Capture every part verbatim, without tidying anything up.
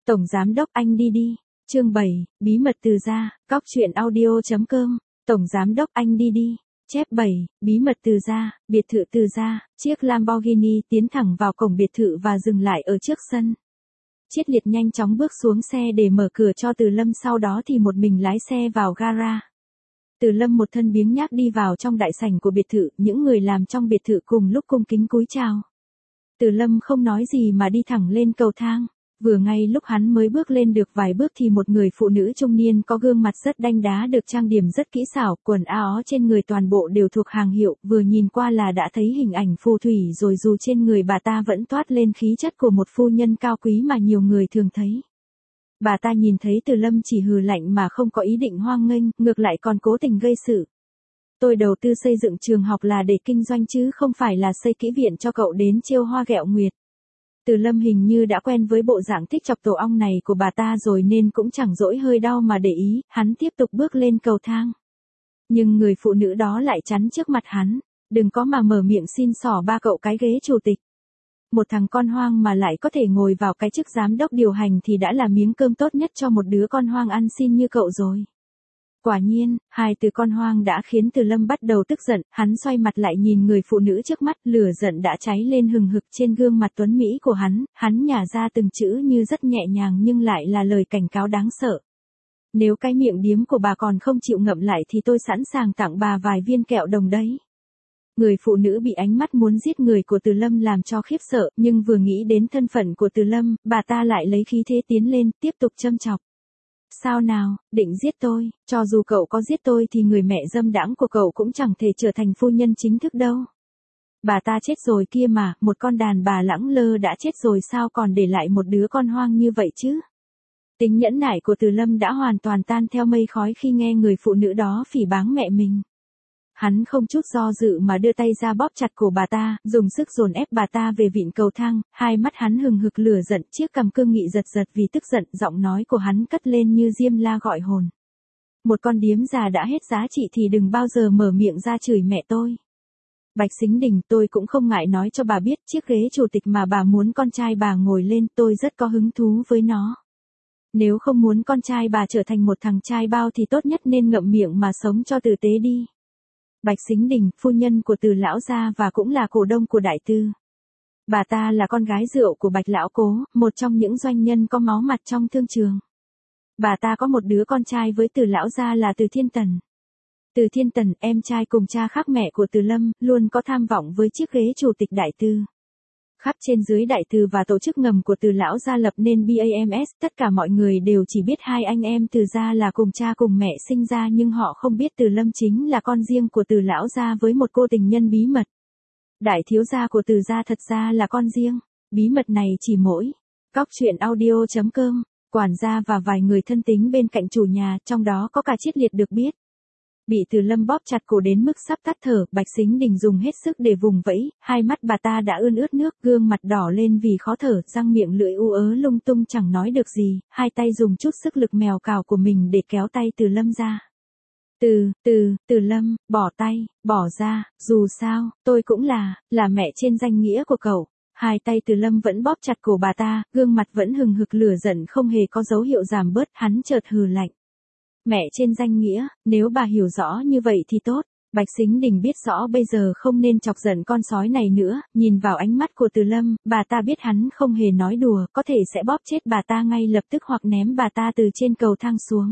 Tổng giám đốc anh đi đi. Chương bảy, bí mật Từ Gia, cóc truyện audio.com. Tổng giám đốc anh đi đi. Chép bảy, bí mật Từ Gia, biệt thự Từ Gia, chiếc Lamborghini tiến thẳng vào cổng biệt thự và dừng lại ở trước sân. Triết Liệt nhanh chóng bước xuống xe để mở cửa cho Từ Lâm, sau đó thì một mình lái xe vào gara. Từ Lâm một thân biếng nhác đi vào trong đại sảnh của biệt thự, những người làm trong biệt thự cùng lúc cung kính cúi chào. Từ Lâm không nói gì mà đi thẳng lên cầu thang. Vừa ngay lúc hắn mới bước lên được vài bước thì một người phụ nữ trung niên có gương mặt rất đanh đá, được trang điểm rất kỹ xảo, quần áo trên người toàn bộ đều thuộc hàng hiệu, vừa nhìn qua là đã thấy hình ảnh phù thủy rồi, dù trên người bà ta vẫn toát lên khí chất của một phu nhân cao quý mà nhiều người thường thấy. Bà ta nhìn thấy Từ Lâm chỉ hừ lạnh mà không có ý định hoan nghênh, ngược lại còn cố tình gây sự. Tôi đầu tư xây dựng trường học là để kinh doanh chứ không phải là xây kỹ viện cho cậu đến trêu hoa ghẹo nguyệt. Từ Lâm hình như đã quen với bộ dạng thích chọc tổ ong này của bà ta rồi nên cũng chẳng dỗi hơi đau mà để ý, hắn tiếp tục bước lên cầu thang. Nhưng người phụ nữ đó lại chắn trước mặt hắn, đừng có mà mở miệng xin xỏ ba cậu cái ghế chủ tịch. Một thằng con hoang mà lại có thể ngồi vào cái chức giám đốc điều hành thì đã là miếng cơm tốt nhất cho một đứa con hoang ăn xin như cậu rồi. Quả nhiên, hai từ con hoang đã khiến Từ Lâm bắt đầu tức giận, hắn xoay mặt lại nhìn người phụ nữ trước mắt, lửa giận đã cháy lên hừng hực trên gương mặt tuấn mỹ của hắn, hắn nhả ra từng chữ như rất nhẹ nhàng nhưng lại là lời cảnh cáo đáng sợ. Nếu cái miệng điếm của bà còn không chịu ngậm lại thì tôi sẵn sàng tặng bà vài viên kẹo đồng đấy. Người phụ nữ bị ánh mắt muốn giết người của Từ Lâm làm cho khiếp sợ, nhưng vừa nghĩ đến thân phận của Từ Lâm, bà ta lại lấy khí thế tiến lên, tiếp tục châm chọc. Sao nào, định giết tôi, cho dù cậu có giết tôi thì người mẹ dâm đãng của cậu cũng chẳng thể trở thành phu nhân chính thức đâu. Bà ta chết rồi kia mà, một con đàn bà lẳng lơ đã chết rồi sao còn để lại một đứa con hoang như vậy chứ? Tính nhẫn nại của Từ Lâm đã hoàn toàn tan theo mây khói khi nghe người phụ nữ đó phỉ báng mẹ mình. Hắn không chút do dự mà đưa tay ra bóp chặt cổ bà ta, dùng sức dồn ép bà ta về vịn cầu thang, hai mắt hắn hừng hực lửa giận, chiếc cằm cương nghị giật giật vì tức giận, giọng nói của hắn cất lên như diêm la gọi hồn. Một con điếm già đã hết giá trị thì đừng bao giờ mở miệng ra chửi mẹ tôi. Bạch Sính Đình, tôi cũng không ngại nói cho bà biết, chiếc ghế chủ tịch mà bà muốn con trai bà ngồi lên, tôi rất có hứng thú với nó. Nếu không muốn con trai bà trở thành một thằng trai bao thì tốt nhất nên ngậm miệng mà sống cho tử tế đi. Bạch Sính Đình, phu nhân của Từ lão gia và cũng là cổ đông của Đại Tư. Bà ta là con gái rượu của Bạch lão cố, một trong những doanh nhân có máu mặt trong thương trường. Bà ta có một đứa con trai với Từ lão gia là Từ Thiên Tần. Từ Thiên Tần, em trai cùng cha khác mẹ của Từ Lâm, luôn có tham vọng với chiếc ghế chủ tịch Đại Tư. Khắp trên dưới Đại Tư và tổ chức ngầm của Từ lão gia lập nên bê a em ét, tất cả mọi người đều chỉ biết hai anh em Từ gia là cùng cha cùng mẹ sinh ra, nhưng họ không biết Từ Lâm chính là con riêng của Từ lão gia với một cô tình nhân bí mật. Đại thiếu gia của Từ gia thật ra là con riêng, bí mật này chỉ mỗi cóc truyện audio.com, quản gia và vài người thân tín bên cạnh chủ nhà, trong đó có cả Triết Liệt được biết. Bị Từ Lâm bóp chặt cổ đến mức sắp tắt thở, Bạch Sính Đình dùng hết sức để vùng vẫy, hai mắt bà ta đã ươn ướt nước, gương mặt đỏ lên vì khó thở, răng miệng lưỡi u ớ lung tung chẳng nói được gì, hai tay dùng chút sức lực mèo cào của mình để kéo tay Từ Lâm ra. Từ, từ, Từ Lâm, bỏ tay, bỏ ra, dù sao, tôi cũng là, là mẹ trên danh nghĩa của cậu. Hai tay Từ Lâm vẫn bóp chặt cổ bà ta, gương mặt vẫn hừng hực lửa giận không hề có dấu hiệu giảm bớt, hắn chợt hừ lạnh. Mẹ trên danh nghĩa, nếu bà hiểu rõ như vậy thì tốt. Bạch Sính Đình biết rõ bây giờ không nên chọc giận con sói này nữa, nhìn vào ánh mắt của Từ Lâm, bà ta biết hắn không hề nói đùa, có thể sẽ bóp chết bà ta ngay lập tức hoặc ném bà ta từ trên cầu thang xuống.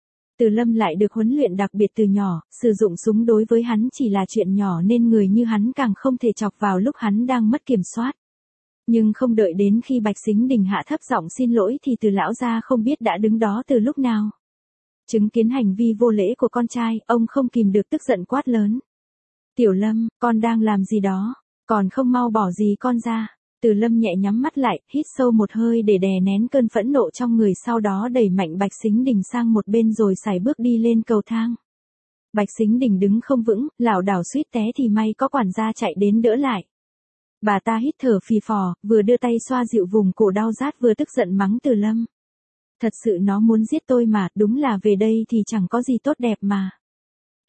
Từ Lâm lại được huấn luyện đặc biệt từ nhỏ, sử dụng súng đối với hắn chỉ là chuyện nhỏ nên người như hắn càng không thể chọc vào lúc hắn đang mất kiểm soát. Nhưng không đợi đến khi Bạch Sính Đình hạ thấp giọng xin lỗi thì Từ lão gia không biết đã đứng đó từ lúc nào. Chứng kiến hành vi vô lễ của con trai, ông không kìm được tức giận quát lớn. Tiểu Lâm, con đang làm gì đó, còn không mau bỏ gì con ra. Từ Lâm nhẹ nhắm mắt lại, hít sâu một hơi để đè nén cơn phẫn nộ trong người, sau đó đẩy mạnh Bạch Sính Đình sang một bên rồi sải bước đi lên cầu thang. Bạch Sính Đình đứng không vững, lảo đảo suýt té thì may có quản gia chạy đến đỡ lại. Bà ta hít thở phì phò, vừa đưa tay xoa dịu vùng cổ đau rát vừa tức giận mắng Từ Lâm. Thật sự nó muốn giết tôi mà, đúng là về đây thì chẳng có gì tốt đẹp mà.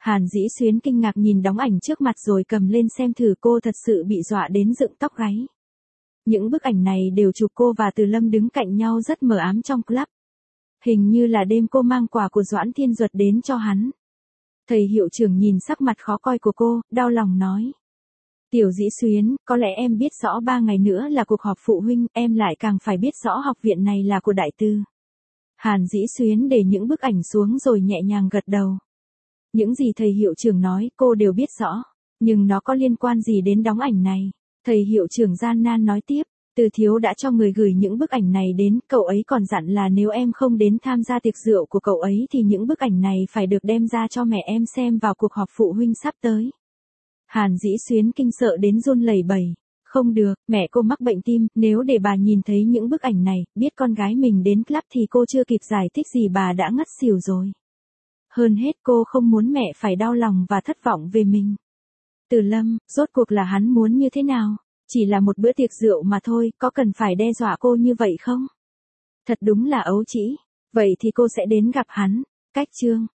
Hàn Dĩ Xuyến kinh ngạc nhìn đóng ảnh trước mặt rồi cầm lên xem thử, cô thật sự bị dọa đến dựng tóc gáy. Những bức ảnh này đều chụp cô và Từ Lâm đứng cạnh nhau rất mờ ám trong club. Hình như là đêm cô mang quà của Doãn Thiên Duật đến cho hắn. Thầy hiệu trưởng nhìn sắc mặt khó coi của cô, đau lòng nói. Tiểu Dĩ Xuyến, có lẽ em biết rõ ba ngày nữa là cuộc họp phụ huynh, em lại càng phải biết rõ học viện này là của Đại Tư. Hàn Dĩ Xuyến để những bức ảnh xuống rồi nhẹ nhàng gật đầu. Những gì thầy hiệu trưởng nói cô đều biết rõ, nhưng nó có liên quan gì đến đóng ảnh này? Thầy hiệu trưởng gian nan nói tiếp, Từ Thiếu đã cho người gửi những bức ảnh này đến, cậu ấy còn dặn là nếu em không đến tham gia tiệc rượu của cậu ấy thì những bức ảnh này phải được đem ra cho mẹ em xem vào cuộc họp phụ huynh sắp tới. Hàn Dĩ Xuyến kinh sợ đến run lẩy bẩy. Không được, mẹ cô mắc bệnh tim, nếu để bà nhìn thấy những bức ảnh này, biết con gái mình đến club thì cô chưa kịp giải thích gì bà đã ngất xỉu rồi. Hơn hết cô không muốn mẹ phải đau lòng và thất vọng về mình. Từ Lâm, rốt cuộc là hắn muốn như thế nào? Chỉ là một bữa tiệc rượu mà thôi, có cần phải đe dọa cô như vậy không? Thật đúng là ấu trĩ. Vậy thì cô sẽ đến gặp hắn. Cách chương.